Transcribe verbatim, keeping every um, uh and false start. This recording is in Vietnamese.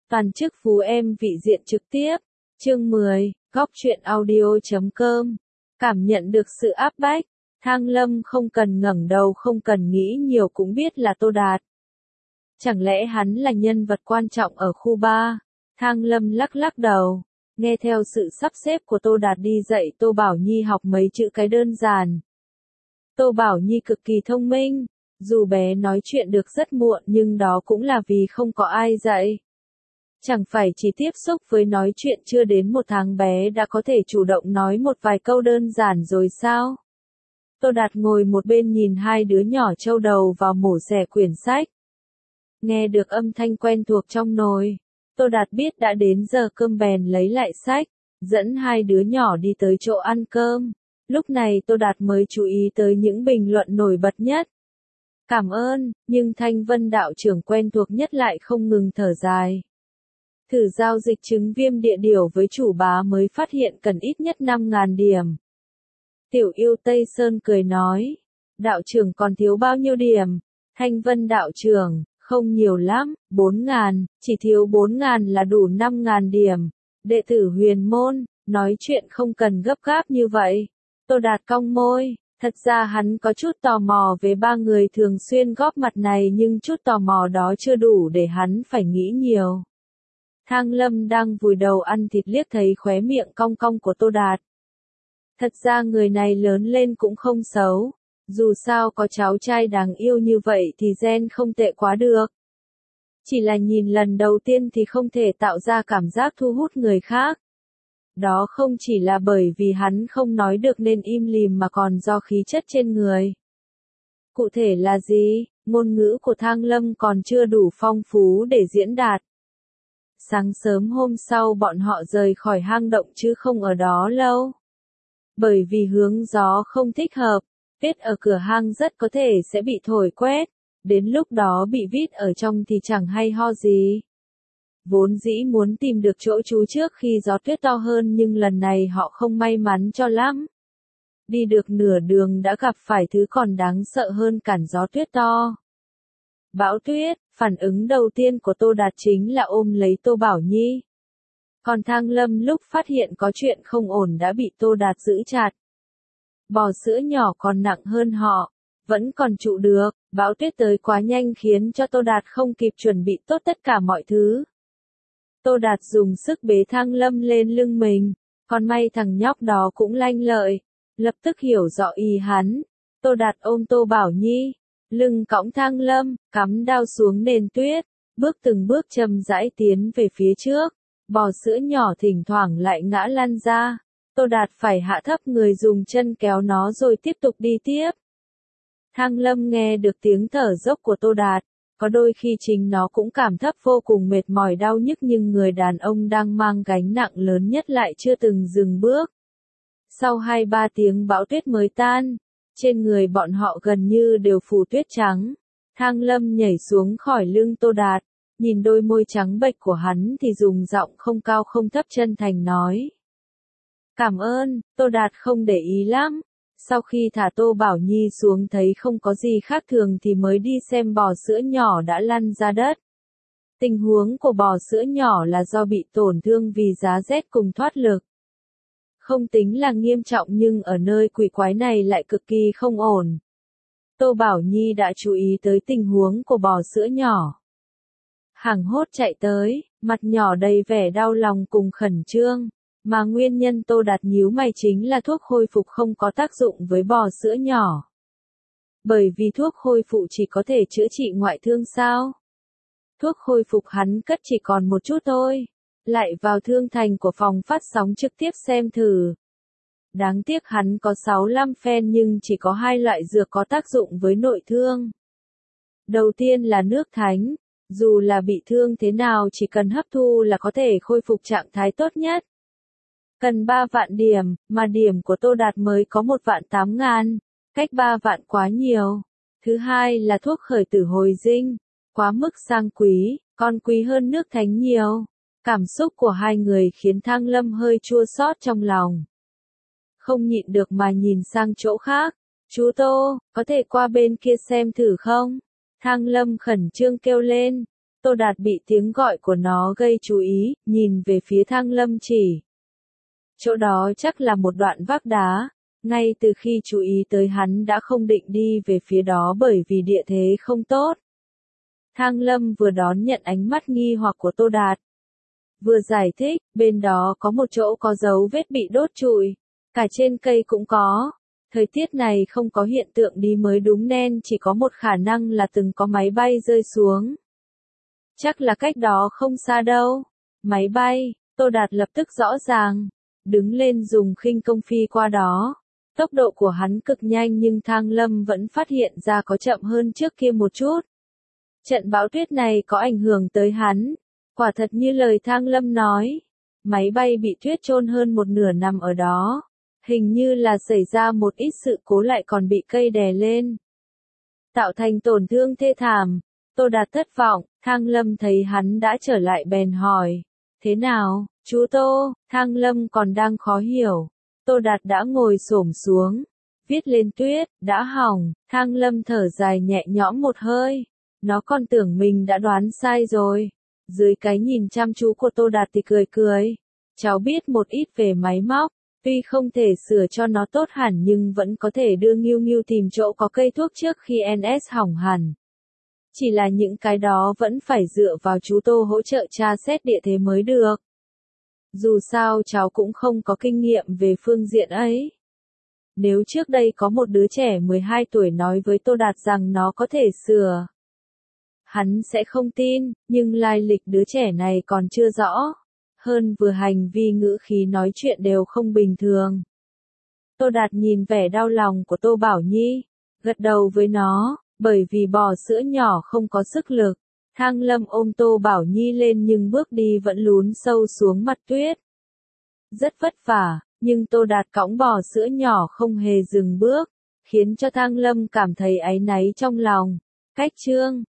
Toàn chức phú em vị diện trực tiếp. Chương mười, góc truyện audio.com. Cảm nhận được sự áp bách, Thang Lâm không cần ngẩng đầu không cần nghĩ nhiều cũng biết là Tô Đạt. Chẳng lẽ hắn là nhân vật quan trọng ở khu ba? Thang Lâm lắc lắc đầu, nghe theo sự sắp xếp của Tô Đạt đi dạy Tô Bảo Nhi học mấy chữ cái đơn giản. Tô Bảo Nhi cực kỳ thông minh, dù bé nói chuyện được rất muộn nhưng đó cũng là vì không có ai dạy. Chẳng phải chỉ tiếp xúc với nói chuyện chưa đến một tháng bé đã có thể chủ động nói một vài câu đơn giản rồi sao? Tô Đạt ngồi một bên nhìn hai đứa nhỏ trâu đầu vào mổ xẻ quyển sách. Nghe được âm thanh quen thuộc trong nồi, Tô Đạt biết đã đến giờ cơm bèn lấy lại sách, dẫn hai đứa nhỏ đi tới chỗ ăn cơm. Lúc này Tô Đạt mới chú ý tới những bình luận nổi bật nhất. Cảm ơn, nhưng Thanh Vân đạo trưởng quen thuộc nhất lại không ngừng thở dài. Thử giao dịch trứng viêm địa điểu với chủ bá mới phát hiện cần ít nhất năm nghìn điểm. Tiểu yêu Tây Sơn cười nói, đạo trưởng còn thiếu bao nhiêu điểm? Thanh Vân đạo trưởng, không nhiều lắm, bốn nghìn, chỉ thiếu bốn nghìn là đủ năm nghìn điểm. Đệ tử huyền môn, nói chuyện không cần gấp gáp như vậy. Tô Đạt cong môi, thật ra hắn có chút tò mò về ba người thường xuyên góp mặt này nhưng chút tò mò đó chưa đủ để hắn phải nghĩ nhiều. Thang Lâm đang vùi đầu ăn thịt liếc thấy khóe miệng cong cong của Tô Đạt. Thật ra người này lớn lên cũng không xấu, dù sao có cháu trai đáng yêu như vậy thì gen không tệ quá được. Chỉ là nhìn lần đầu tiên thì không thể tạo ra cảm giác thu hút người khác. Đó không chỉ là bởi vì hắn không nói được nên im lìm mà còn do khí chất trên người. Cụ thể là gì, ngôn ngữ của Thang Lâm còn chưa đủ phong phú để diễn đạt. Sáng sớm hôm sau bọn họ rời khỏi hang động chứ không ở đó lâu. Bởi vì hướng gió không thích hợp, tuyết ở cửa hang rất có thể sẽ bị thổi quét, đến lúc đó bị vít ở trong thì chẳng hay ho gì. Vốn dĩ muốn tìm được chỗ trú trước khi gió tuyết to hơn nhưng lần này họ không may mắn cho lắm. Đi được nửa đường đã gặp phải thứ còn đáng sợ hơn cản gió tuyết to. Bão tuyết, phản ứng đầu tiên của Tô Đạt chính là ôm lấy Tô Bảo Nhi. Còn Thang Lâm lúc phát hiện có chuyện không ổn đã bị Tô Đạt giữ chặt. Bò sữa nhỏ còn nặng hơn họ, vẫn còn trụ được, bão tuyết tới quá nhanh khiến cho Tô Đạt không kịp chuẩn bị tốt tất cả mọi thứ. Tô Đạt dùng sức bế Thang Lâm lên lưng mình, còn may thằng nhóc đó cũng lanh lợi, lập tức hiểu rõ ý hắn. Tô Đạt ôm Tô Bảo Nhi, lưng cõng Thang Lâm, cắm đao xuống nền tuyết, bước từng bước chậm rãi tiến về phía trước, bò sữa nhỏ thỉnh thoảng lại ngã lăn ra. Tô Đạt phải hạ thấp người dùng chân kéo nó rồi tiếp tục đi tiếp. Thang Lâm nghe được tiếng thở dốc của Tô Đạt, có đôi khi chính nó cũng cảm thấp vô cùng mệt mỏi đau nhức nhưng người đàn ông đang mang gánh nặng lớn nhất lại chưa từng dừng bước. Sau hai ba tiếng bão tuyết mới tan, trên người bọn họ gần như đều phủ tuyết trắng. Thang Lâm nhảy xuống khỏi lưng Tô Đạt, nhìn đôi môi trắng bệch của hắn thì dùng giọng không cao không thấp chân thành nói. Cảm ơn, Tô Đạt không để ý lắm. Sau khi thả Tô Bảo Nhi xuống thấy không có gì khác thường thì mới đi xem bò sữa nhỏ đã lăn ra đất. Tình huống của bò sữa nhỏ là do bị tổn thương vì giá rét cùng thoát lực. Không tính là nghiêm trọng nhưng ở nơi quỷ quái này lại cực kỳ không ổn. Tô Bảo Nhi đã chú ý tới tình huống của bò sữa nhỏ. Hoảng hốt chạy tới, mặt nhỏ đầy vẻ đau lòng cùng khẩn trương. Mà nguyên nhân Tô Đạt nhíu mày chính là thuốc hồi phục không có tác dụng với bò sữa nhỏ. Bởi vì thuốc hồi phục chỉ có thể chữa trị ngoại thương sao? Thuốc hồi phục hắn cất chỉ còn một chút thôi. Lại vào thương thành của phòng phát sóng trực tiếp xem thử. Đáng tiếc hắn có sáu mươi lăm fan nhưng chỉ có hai loại dược có tác dụng với nội thương. Đầu tiên là nước thánh, dù là bị thương thế nào chỉ cần hấp thu là có thể khôi phục trạng thái tốt nhất. Cần ba vạn điểm, mà điểm của Tô Đạt mới có một vạn tám ngàn, cách ba vạn quá nhiều. Thứ hai là thuốc khởi tử hồi sinh, quá mức sang quý, còn quý hơn nước thánh nhiều. Cảm xúc của hai người khiến Thang Lâm hơi chua xót trong lòng. Không nhịn được mà nhìn sang chỗ khác. Chú Tô, có thể qua bên kia xem thử không? Thang Lâm khẩn trương kêu lên. Tô Đạt bị tiếng gọi của nó gây chú ý, nhìn về phía Thang Lâm chỉ. Chỗ đó chắc là một đoạn vách đá, ngay từ khi chú ý tới hắn đã không định đi về phía đó bởi vì địa thế không tốt. Thang Lâm vừa đón nhận ánh mắt nghi hoặc của Tô Đạt, vừa giải thích, bên đó có một chỗ có dấu vết bị đốt trụi, cả trên cây cũng có. Thời tiết này không có hiện tượng đi mới đúng nên chỉ có một khả năng là từng có máy bay rơi xuống. Chắc là cách đó không xa đâu. Máy bay, Tô Đạt lập tức rõ ràng, đứng lên dùng khinh công phi qua đó. Tốc độ của hắn cực nhanh nhưng Thang Lâm vẫn phát hiện ra có chậm hơn trước kia một chút. Trận bão tuyết này có ảnh hưởng tới hắn. Quả thật như lời Thang Lâm nói, máy bay bị tuyết chôn hơn một nửa nằm ở đó. Hình như là xảy ra một ít sự cố lại còn bị cây đè lên, tạo thành tổn thương thê thảm. Tô Đạt thất vọng, Thang Lâm thấy hắn đã trở lại bèn hỏi, thế nào, chú Tô? Thang Lâm còn đang khó hiểu. Tô Đạt đã ngồi xổm xuống, viết lên tuyết, đã hỏng. Thang Lâm thở dài nhẹ nhõm một hơi, nó còn tưởng mình đã đoán sai rồi. Dưới cái nhìn chăm chú của Tô Đạt thì cười cười, cháu biết một ít về máy móc. Tuy không thể sửa cho nó tốt hẳn nhưng vẫn có thể đưa Nghiêu Nghiêu tìm chỗ có cây thuốc trước khi en ét hỏng hẳn. Chỉ là những cái đó vẫn phải dựa vào chú Tô hỗ trợ tra xét địa thế mới được. Dù sao cháu cũng không có kinh nghiệm về phương diện ấy. Nếu trước đây có một đứa trẻ mười hai tuổi nói với Tô Đạt rằng nó có thể sửa, hắn sẽ không tin, nhưng lai lịch đứa trẻ này còn chưa rõ. Hơn vừa hành vi ngữ khí nói chuyện đều không bình thường. Tô Đạt nhìn vẻ đau lòng của Tô Bảo Nhi, gật đầu với nó, bởi vì bò sữa nhỏ không có sức lực. Thang Lâm ôm Tô Bảo Nhi lên nhưng bước đi vẫn lún sâu xuống mặt tuyết. Rất vất vả, nhưng Tô Đạt cõng bò sữa nhỏ không hề dừng bước, khiến cho Thang Lâm cảm thấy áy náy trong lòng. Cách chương